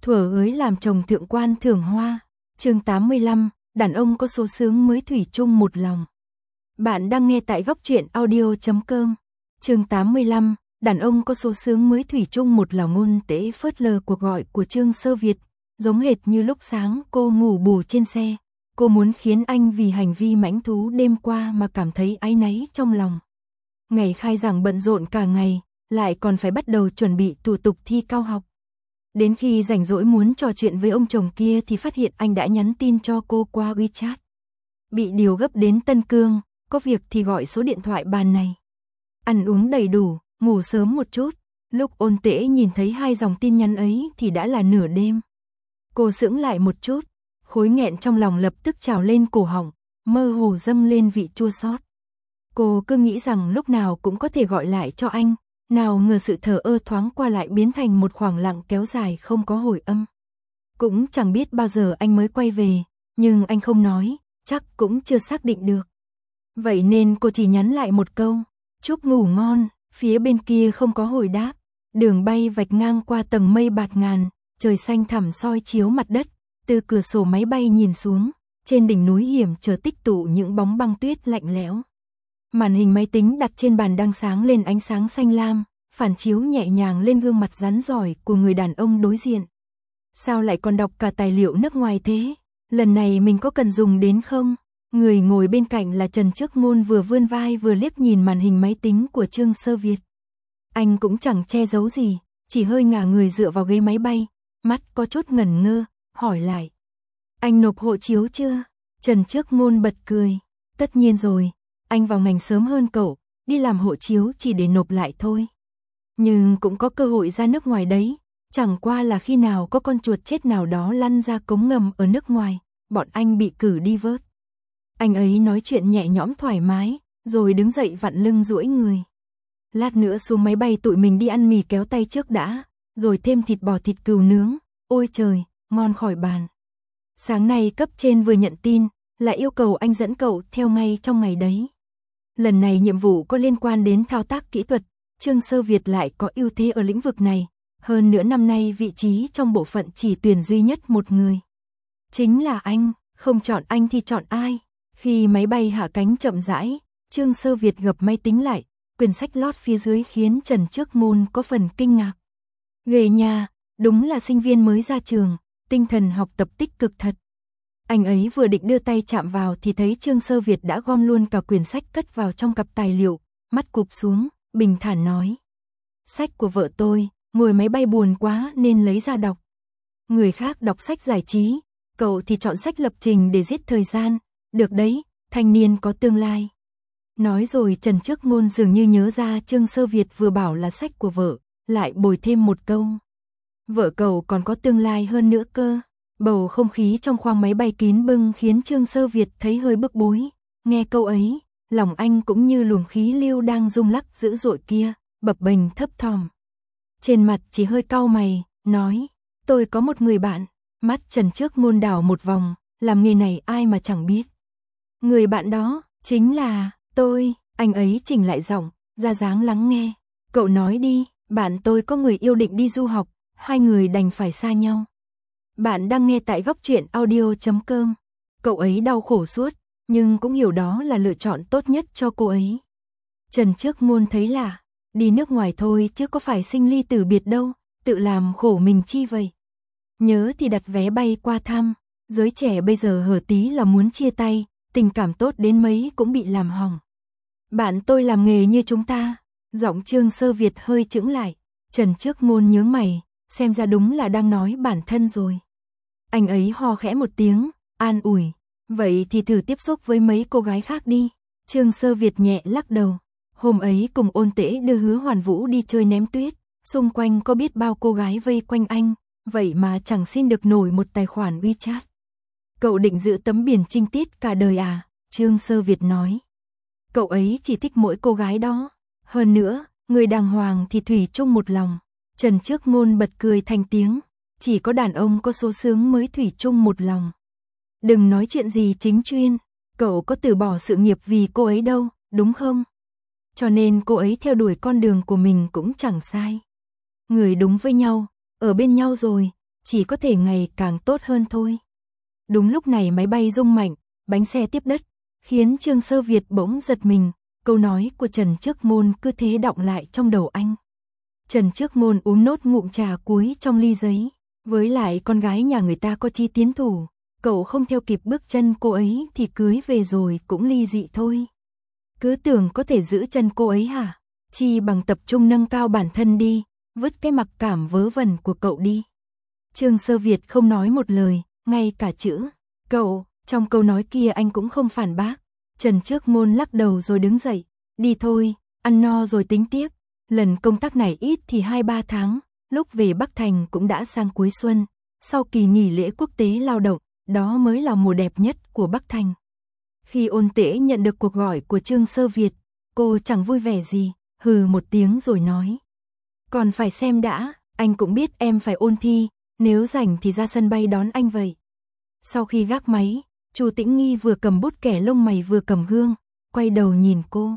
Thuở ới làm chồng thượng quan thưởng hoa. Chương 85, đàn ông có số sướng mới thủy chung một lòng. Bạn đang nghe tại góc truyện audio.com. Chương 85, đàn ông có số sướng mới thủy chung một lòng. Ngôn Tế phớt lờ cuộc gọi của Trương Sơ Việt, giống hệt như lúc sáng cô ngủ bù trên xe. Cô muốn khiến anh vì hành vi mãnh thú đêm qua mà cảm thấy áy náy trong lòng. Ngày khai giảng bận rộn cả ngày, lại còn phải bắt đầu chuẩn bị thủ tục thi cao học. Đến khi rảnh rỗi muốn trò chuyện với ông chồng kia thì phát hiện anh đã nhắn tin cho cô qua WeChat. Bị điều gấp đến Tân Cương, có việc thì gọi số điện thoại bàn này. Ăn uống đầy đủ, ngủ sớm một chút. Lúc Ôn Tễ nhìn thấy 2 dòng tin nhắn ấy thì đã là nửa đêm. Cô sững lại một chút, khối nghẹn trong lòng lập tức trào lên cổ họng, mơ hồ dâng lên vị chua xót. Cô cứ nghĩ rằng lúc nào cũng có thể gọi lại cho anh, nào ngờ sự thờ ơ thoáng qua lại biến thành một khoảng lặng kéo dài không có hồi âm. Cũng chẳng biết bao giờ anh mới quay về, nhưng anh không nói, chắc cũng chưa xác định được. Vậy nên cô chỉ nhắn lại một câu, chúc ngủ ngon. Phía bên kia không có hồi đáp. Đường bay vạch ngang qua tầng mây bạt ngàn, trời xanh thẳm soi chiếu mặt đất. Từ cửa sổ máy bay nhìn xuống, trên đỉnh núi hiểm trở tích tụ những bóng băng tuyết lạnh lẽo. Màn hình máy tính đặt trên bàn đang sáng lên ánh sáng xanh lam, phản chiếu nhẹ nhàng lên gương mặt rắn rỏi của người đàn ông đối diện. Sao lại còn đọc cả tài liệu nước ngoài thế? Lần này mình có cần dùng đến không? Người ngồi bên cạnh là Trần Trước Ngôn vừa vươn vai vừa liếc nhìn màn hình máy tính của Trương Sơ Việt. Anh cũng chẳng che giấu gì, chỉ hơi ngả người dựa vào ghế máy bay, mắt có chút ngẩn ngơ, hỏi lại. Anh nộp hộ chiếu chưa? Trần Trước Ngôn bật cười. Tất nhiên rồi, anh vào ngành sớm hơn cậu, đi làm hộ chiếu chỉ để nộp lại thôi. Nhưng cũng có cơ hội ra nước ngoài đấy, chẳng qua là khi nào có con chuột chết nào đó lăn ra cống ngầm ở nước ngoài, bọn anh bị cử đi vớt. Anh ấy nói chuyện nhẹ nhõm thoải mái, rồi đứng dậy vặn lưng duỗi người. Lát nữa xuống máy bay tụi mình đi ăn mì kéo tay trước đã, rồi thêm thịt bò thịt cừu nướng, ôi trời, ngon khỏi bàn. Sáng nay cấp trên vừa nhận tin, lại yêu cầu anh dẫn cậu theo ngay trong ngày đấy. Lần này nhiệm vụ có liên quan đến thao tác kỹ thuật, Trương Sơ Việt lại có ưu thế ở lĩnh vực này, hơn nữa năm nay vị trí trong bộ phận chỉ tuyển duy nhất một người. Chính là anh, không chọn anh thì chọn ai? Khi máy bay hạ cánh chậm rãi, Trương Sơ Việt gập máy tính lại, quyển sách lót phía dưới khiến Trần Trước Ngôn có phần kinh ngạc. Ghê nha, đúng là sinh viên mới ra trường, tinh thần học tập tích cực thật. Anh ấy vừa định đưa tay chạm vào thì thấy Trương Sơ Việt đã gom luôn cả quyển sách cất vào trong cặp tài liệu, mắt cụp xuống, bình thản nói. Sách của vợ tôi, ngồi máy bay buồn quá nên lấy ra đọc. Người khác đọc sách giải trí, cậu thì chọn sách lập trình để giết thời gian. Được đấy, thanh niên có tương lai. Nói rồi Trần Trước Ngôn dường như nhớ ra Trương Sơ Việt vừa bảo là sách của vợ, lại bồi thêm một câu. Vợ cậu còn có tương lai hơn nữa cơ. Bầu không khí trong khoang máy bay kín bưng khiến Trương Sơ Việt thấy hơi bức bối. Nghe câu ấy, lòng anh cũng như luồng khí lưu đang rung lắc dữ dội kia, bập bềnh thấp thỏm. Trên mặt chỉ hơi cau mày, nói, tôi có một người bạn. Mắt Trần Trước Ngôn đảo một vòng, làm nghề này ai mà chẳng biết. Người bạn đó, chính là, tôi, anh ấy chỉnh lại giọng, ra dáng lắng nghe. Cậu nói đi, bạn tôi có người yêu định đi du học, hai người đành phải xa nhau. Bạn đang nghe tại góc truyện audio.com. Cậu ấy đau khổ suốt, nhưng cũng hiểu đó là lựa chọn tốt nhất cho cô ấy. Trần Trước Ngôn thấy lạ, đi nước ngoài thôi chứ có phải sinh ly tử biệt đâu, tự làm khổ mình chi vậy. Nhớ thì đặt vé bay qua thăm, giới trẻ bây giờ hở tí là muốn chia tay. Tình cảm tốt đến mấy cũng bị làm hỏng. Bạn tôi làm nghề như chúng ta. Giọng Trương Sơ Việt hơi chững lại. Trần Trước Ngôn nhướng mày, xem ra đúng là đang nói bản thân rồi. Anh ấy ho khẽ một tiếng, an ủi. Vậy thì thử tiếp xúc với mấy cô gái khác đi. Trương Sơ Việt nhẹ lắc đầu. Hôm ấy cùng Ôn Tễ đưa Hứa Hoàn Vũ đi chơi ném tuyết. Xung quanh có biết bao cô gái vây quanh anh. Vậy mà chẳng xin được nổi một tài khoản WeChat. Cậu định giữ tấm biển trinh tiết cả đời à? Trương Sơ Việt nói. Cậu ấy chỉ thích mỗi cô gái đó. Hơn nữa, người đàng hoàng thì thủy chung một lòng. Trần Trước Ngôn bật cười thành tiếng. Chỉ có đàn ông có số sướng mới thủy chung một lòng. Đừng nói chuyện gì chính chuyên. Cậu có từ bỏ sự nghiệp vì cô ấy đâu, đúng không? Cho nên cô ấy theo đuổi con đường của mình cũng chẳng sai. Người đúng với nhau, ở bên nhau rồi, chỉ có thể ngày càng tốt hơn thôi. Đúng lúc này máy bay rung mạnh, bánh xe tiếp đất, khiến Trương Sơ Việt bỗng giật mình, câu nói của Trần Trước Môn cứ thế đọng lại trong đầu anh. Trần Trước Môn uống nốt ngụm trà cuối trong ly giấy, với lại con gái nhà người ta có chi tiến thủ, cậu không theo kịp bước chân cô ấy thì cưới về rồi cũng ly dị thôi. Cứ tưởng có thể giữ chân cô ấy hả? Chi bằng tập trung nâng cao bản thân đi, vứt cái mặc cảm vớ vẩn của cậu đi. Trương Sơ Việt không nói một lời, ngay cả chữ cậu trong câu nói kia anh cũng không phản bác. Trần Trước Môn lắc đầu rồi đứng dậy, đi thôi, ăn no rồi tính tiếp. Lần công tác này ít thì 2-3 tháng, lúc về Bắc Thành cũng đã sang cuối xuân, sau kỳ nghỉ lễ quốc tế lao động, đó mới là mùa đẹp nhất của Bắc Thành. Khi Ôn Tễ nhận được cuộc gọi của Trương Sơ Việt, cô chẳng vui vẻ gì, hừ một tiếng rồi nói. Còn phải xem đã, anh cũng biết em phải ôn thi, nếu rảnh thì ra sân bay đón anh vậy. Sau khi gác máy, Chu Tĩnh Nghi vừa cầm bút kẻ lông mày vừa cầm gương, quay đầu nhìn cô.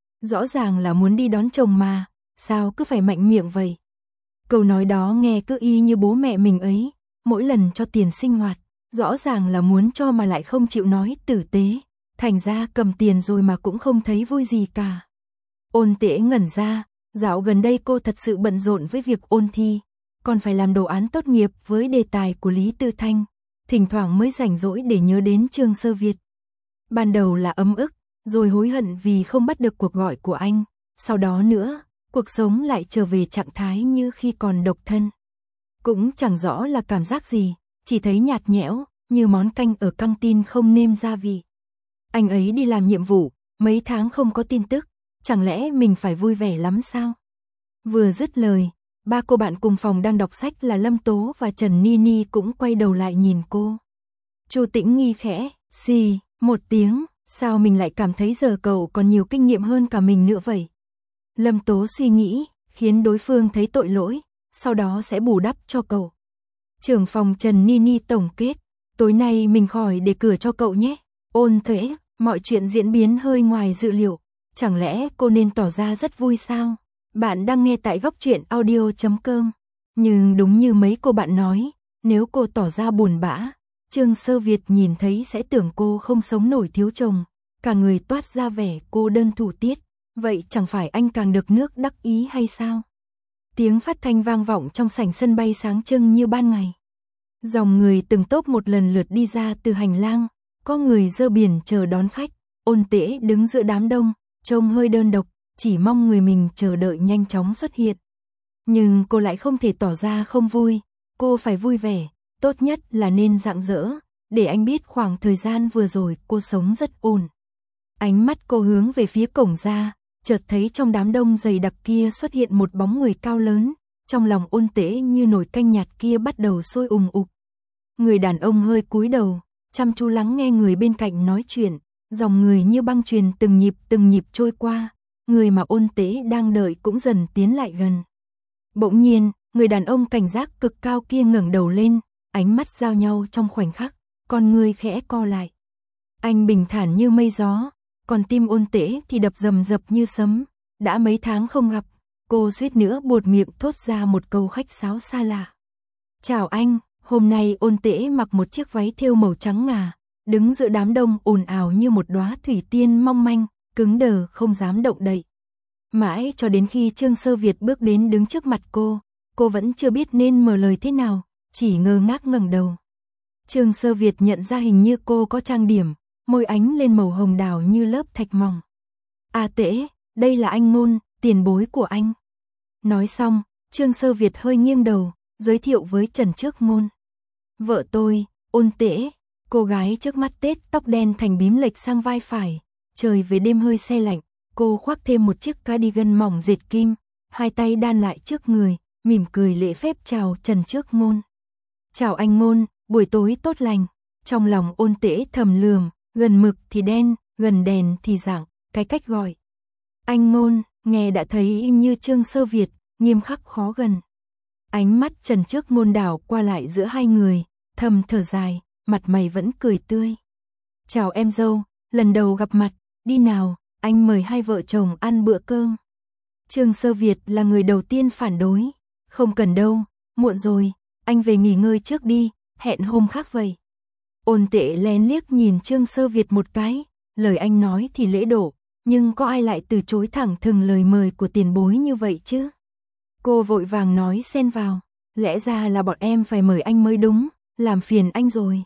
Rõ ràng là muốn đi đón chồng mà, sao cứ phải mạnh miệng vậy? Câu nói đó nghe cứ y như bố mẹ mình ấy, mỗi lần cho tiền sinh hoạt, rõ ràng là muốn cho mà lại không chịu nói tử tế, thành ra cầm tiền rồi mà cũng không thấy vui gì cả. Ôn Tễ ngẩn ra, dạo gần đây cô thật sự bận rộn với việc ôn thi, còn phải làm đồ án tốt nghiệp với đề tài của Lý Tư Thanh, thỉnh thoảng mới rảnh rỗi để nhớ đến Trương Sơ Việt. Ban đầu là ấm ức, rồi hối hận vì không bắt được cuộc gọi của anh, sau đó nữa, cuộc sống lại trở về trạng thái như khi còn độc thân. Cũng chẳng rõ là cảm giác gì, chỉ thấy nhạt nhẽo, như món canh ở căng tin không nêm gia vị. Anh ấy đi làm nhiệm vụ, mấy tháng không có tin tức, chẳng lẽ mình phải vui vẻ lắm sao? Vừa dứt lời, ba cô bạn cùng phòng đang đọc sách là Lâm Tố và Trần Nini cũng quay đầu lại nhìn cô. Chu Tĩnh Nghi khẽ, xì, một tiếng, sao mình lại cảm thấy giờ cậu còn nhiều kinh nghiệm hơn cả mình nữa vậy? Lâm Tố suy nghĩ, khiến đối phương thấy tội lỗi, sau đó sẽ bù đắp cho cậu. Trưởng phòng Trần Nini tổng kết, tối nay mình khỏi để cửa cho cậu nhé. Ôn Tễ, mọi chuyện diễn biến hơi ngoài dự liệu, chẳng lẽ cô nên tỏ ra rất vui sao? Bạn đang nghe tại góc truyện audio.com. Nhưng đúng như mấy cô bạn nói, nếu cô tỏ ra buồn bã, Trương Sơ Việt nhìn thấy sẽ tưởng cô không sống nổi thiếu chồng, cả người toát ra vẻ cô đơn thủ tiết, vậy chẳng phải anh càng được nước đắc ý hay sao? Tiếng phát thanh vang vọng trong sảnh sân bay sáng trưng như ban ngày. Dòng người từng tốp một lần lượt đi ra từ hành lang, có người giơ biển chờ đón khách, Ôn Tễ đứng giữa đám đông, trông hơi đơn độc, chỉ mong người mình chờ đợi nhanh chóng xuất hiện. Nhưng cô lại không thể tỏ ra không vui, cô phải vui vẻ, tốt nhất là nên rạng rỡ, để anh biết khoảng thời gian vừa rồi cô sống rất ổn. Ánh mắt cô hướng về phía cổng ra, chợt thấy trong đám đông dày đặc kia xuất hiện một bóng người cao lớn, trong lòng Ôn Tễ như nồi canh nhạt kia bắt đầu sôi ục. Người đàn ông hơi cúi đầu, chăm chú lắng nghe người bên cạnh nói chuyện, dòng người như băng chuyền từng nhịp trôi qua, người mà Ôn Tễ đang đợi cũng dần tiến lại gần. Bỗng nhiên, người đàn ông cảnh giác cực cao kia ngẩng đầu lên, ánh mắt giao nhau trong khoảnh khắc, con người khẽ co lại. Anh bình thản như mây gió, còn tim Ôn Tễ thì đập rầm rập như sấm, đã mấy tháng không gặp, cô suýt nữa buột miệng thốt ra một câu khách sáo xa lạ. Chào anh, hôm nay Ôn Tễ mặc một chiếc váy thêu màu trắng ngà, đứng giữa đám đông ồn ào như một đóa thủy tiên mong manh, cứng đờ không dám động đậy. Mãi cho đến khi Trương Sơ Việt bước đến đứng trước mặt cô vẫn chưa biết nên mở lời thế nào, chỉ ngơ ngác ngẩng đầu. Trương Sơ Việt nhận ra hình như cô có trang điểm, môi ánh lên màu hồng đào như lớp thạch mỏng. À Tễ, đây là anh Ngôn, tiền bối của anh. Nói xong, Trương Sơ Việt hơi nghiêng đầu, giới thiệu với Trần Trước Ngôn. Vợ tôi, Ôn Tễ, cô gái trước mắt tết tóc đen thành bím lệch sang vai phải, trời về đêm hơi se lạnh, cô khoác thêm một chiếc cardigan mỏng dệt kim, hai tay đan lại trước người, mỉm cười lễ phép chào Trần Trước Ngôn. Chào anh Ngôn, buổi tối tốt lành. Trong lòng Ôn Tễ thầm lườm, gần mực thì đen, gần đèn thì rạng, cái cách gọi. Anh Ngôn, nghe đã thấy như Trương Sơ Việt, nghiêm khắc khó gần. Ánh mắt Trần Trước Ngôn đảo qua lại giữa hai người, thầm thở dài, mặt mày vẫn cười tươi. Chào em dâu, lần đầu gặp mặt, đi nào, anh mời hai vợ chồng ăn bữa cơm. Trương Sơ Việt là người đầu tiên phản đối. Không cần đâu, muộn rồi, anh về nghỉ ngơi trước đi, hẹn hôm khác vậy. Ôn Tễ lén liếc nhìn Trương Sơ Việt một cái, lời anh nói thì lễ độ, nhưng có ai lại từ chối thẳng thừng lời mời của tiền bối như vậy chứ? Cô vội vàng nói xen vào, lẽ ra là bọn em phải mời anh mới đúng, làm phiền anh rồi.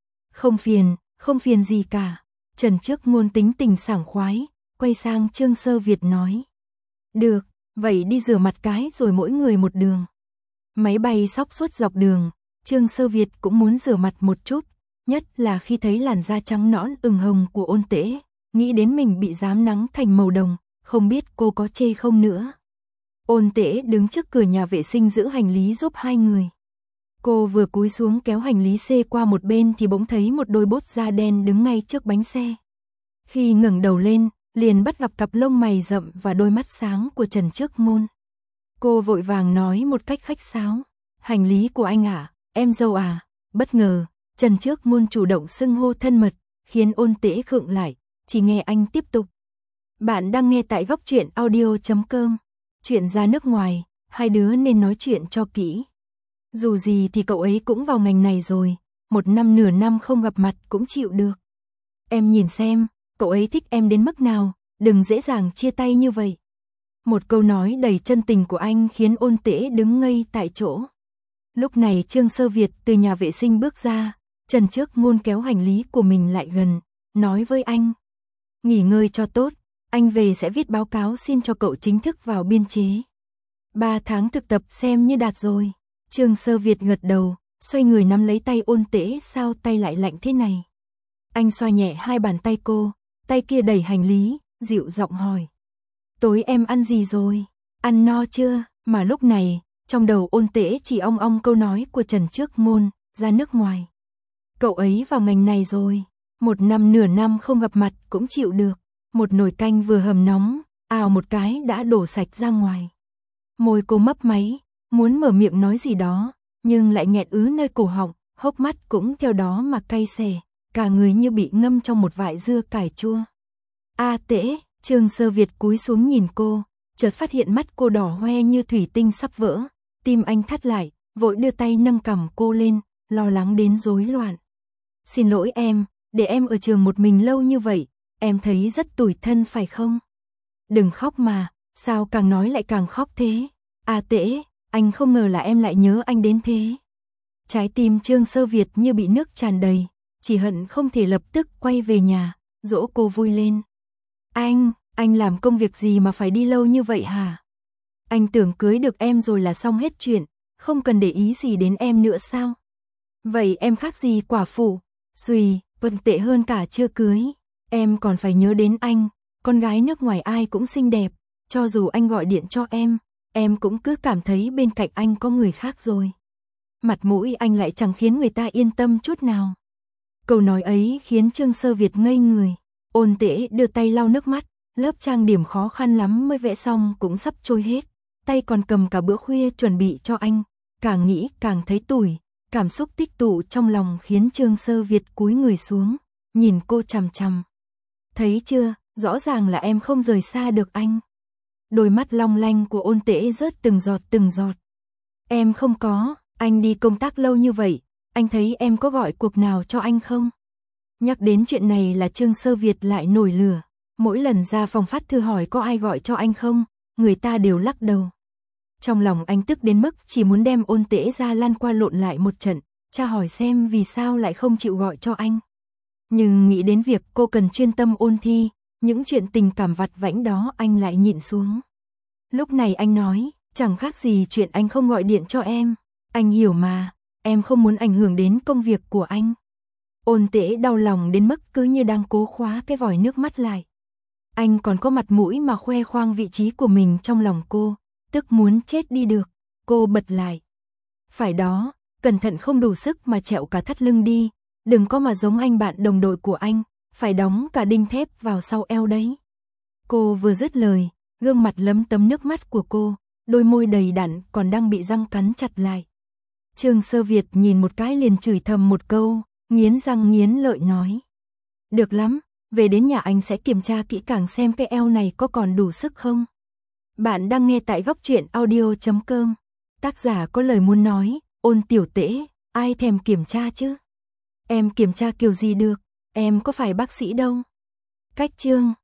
Không phiền gì cả. Trần Trước Ngôn tính tình sảng khoái, quay sang Trương Sơ Việt nói. Được, vậy đi rửa mặt cái rồi mỗi người một đường. Máy bay xóc suốt dọc đường, Trương Sơ Việt cũng muốn rửa mặt một chút, nhất là khi thấy làn da trắng nõn ửng hồng của Ôn Tễ, nghĩ đến mình bị rám nắng thành màu đồng, không biết cô có chê không nữa. Ôn Tễ đứng trước cửa nhà vệ sinh giữ hành lý giúp hai người. Cô vừa cúi xuống kéo hành lý xê qua một bên thì bỗng thấy một đôi bốt da đen đứng ngay trước bánh xe. Khi ngẩng đầu lên, liền bắt gặp cặp lông mày rậm và đôi mắt sáng của Trần Trước Ngôn. Cô vội vàng nói một cách khách sáo, hành lý của anh à, em dâu à. Bất ngờ, Trần Trước Ngôn chủ động xưng hô thân mật, khiến Ôn Tễ khựng lại, chỉ nghe anh tiếp tục. Bạn đang nghe tại góc truyện audio.com. Chuyện ra nước ngoài, hai đứa nên nói chuyện cho kỹ. Dù gì thì cậu ấy cũng vào ngành này rồi, 1 năm nửa năm không gặp mặt cũng chịu được. Em nhìn xem, cậu ấy thích em đến mức nào, đừng dễ dàng chia tay như vậy. Một câu nói đầy chân tình của anh khiến Ôn Tễ đứng ngây tại chỗ. Lúc này Trương Sơ Việt từ nhà vệ sinh bước ra, Trần Trước Ngôn kéo hành lý của mình lại gần, nói với anh. Nghỉ ngơi cho tốt, anh về sẽ viết báo cáo xin cho cậu chính thức vào biên chế. 3 tháng thực tập xem như đạt rồi. Trương Sơ Việt gật đầu, xoay người nắm lấy tay Ôn Tễ, sao tay lại lạnh thế này. Anh xoa nhẹ hai bàn tay cô, tay kia đẩy hành lý, dịu giọng hỏi. Tối em ăn gì rồi? Ăn no chưa? Mà lúc này, trong đầu Ôn Tễ chỉ ong ong câu nói của Trần Trước Ngôn, ra nước ngoài. Cậu ấy vào ngành này rồi, 1 năm nửa năm không gặp mặt cũng chịu được. Một nồi canh vừa hầm nóng, ào một cái đã đổ sạch ra ngoài. Môi cô mấp máy, muốn mở miệng nói gì đó, nhưng lại nghẹn ứ nơi cổ họng, hốc mắt cũng theo đó mà cay xè, cả người như bị ngâm trong một vại dưa cải chua. A Tễ, Trương Sơ Việt cúi xuống nhìn cô, chợt phát hiện mắt cô đỏ hoe như thủy tinh sắp vỡ, tim anh thắt lại, vội đưa tay nâng cằm cô lên, lo lắng đến rối loạn. Xin lỗi em, để em ở trường một mình lâu như vậy, em thấy rất tủi thân phải không? Đừng khóc mà, sao càng nói lại càng khóc thế? A Tễ, anh không ngờ là em lại nhớ anh đến thế. Trái tim Trương Sơ Việt như bị nước tràn đầy, chỉ hận không thể lập tức quay về nhà, dỗ cô vui lên. Anh làm công việc gì mà phải đi lâu như vậy hả? Anh tưởng cưới được em rồi là xong hết chuyện, không cần để ý gì đến em nữa sao? Vậy em khác gì quả phụ? Xùi, vẫn tệ hơn cả chưa cưới. Em còn phải nhớ đến anh, con gái nước ngoài ai cũng xinh đẹp, cho dù anh gọi điện cho em cũng cứ cảm thấy bên cạnh anh có người khác rồi. Mặt mũi anh lại chẳng khiến người ta yên tâm chút nào. Câu nói ấy khiến Trương Sơ Việt ngây người. Ôn Tễ đưa tay lau nước mắt, lớp trang điểm khó khăn lắm mới vẽ xong cũng sắp trôi hết, tay còn cầm cả bữa khuya chuẩn bị cho anh, càng nghĩ càng thấy tủi, cảm xúc tích tụ trong lòng khiến Trương Sơ Việt cúi người xuống, nhìn cô chằm chằm. Thấy chưa, rõ ràng là em không rời xa được anh. Đôi mắt long lanh của Ôn Tễ rớt từng giọt. Em không có, anh đi công tác lâu như vậy, anh thấy em có gọi cuộc nào cho anh không? Nhắc đến chuyện này là Trương Sơ Việt lại nổi lửa, mỗi lần ra phòng phát thư hỏi có ai gọi cho anh không, người ta đều lắc đầu. Trong lòng anh tức đến mức chỉ muốn đem Ôn Tễ ra lăn qua lộn lại một trận, tra hỏi xem vì sao lại không chịu gọi cho anh. Nhưng nghĩ đến việc cô cần chuyên tâm ôn thi, những chuyện tình cảm vặt vãnh đó anh lại nhịn xuống. Lúc này anh nói, chẳng khác gì chuyện anh không gọi điện cho em. Anh hiểu mà, em không muốn ảnh hưởng đến công việc của anh. Ôn Tễ đau lòng đến mức cứ như đang cố khóa cái vòi nước mắt lại. Anh còn có mặt mũi mà khoe khoang vị trí của mình trong lòng cô, tức muốn chết đi được. Cô bật lại. Phải đó, cẩn thận không đủ sức mà trẹo cả thắt lưng đi, đừng có mà giống anh bạn đồng đội của anh, phải đóng cả đinh thép vào sau eo đấy. Cô vừa dứt lời, gương mặt lấm tấm nước mắt của cô, đôi môi đầy đặn còn đang bị răng cắn chặt lại. Trương Sơ Việt nhìn một cái liền chửi thầm một câu, nghiến răng nghiến lợi nói. Được lắm, về đến nhà anh sẽ kiểm tra kỹ càng xem cái eo này có còn đủ sức không. Bạn đang nghe tại góc truyện audio.com. Tác giả có lời muốn nói, Ôn tiểu tễ, ai thèm kiểm tra chứ? Em kiểm tra kiểu gì được, em có phải bác sĩ đâu. Cách chương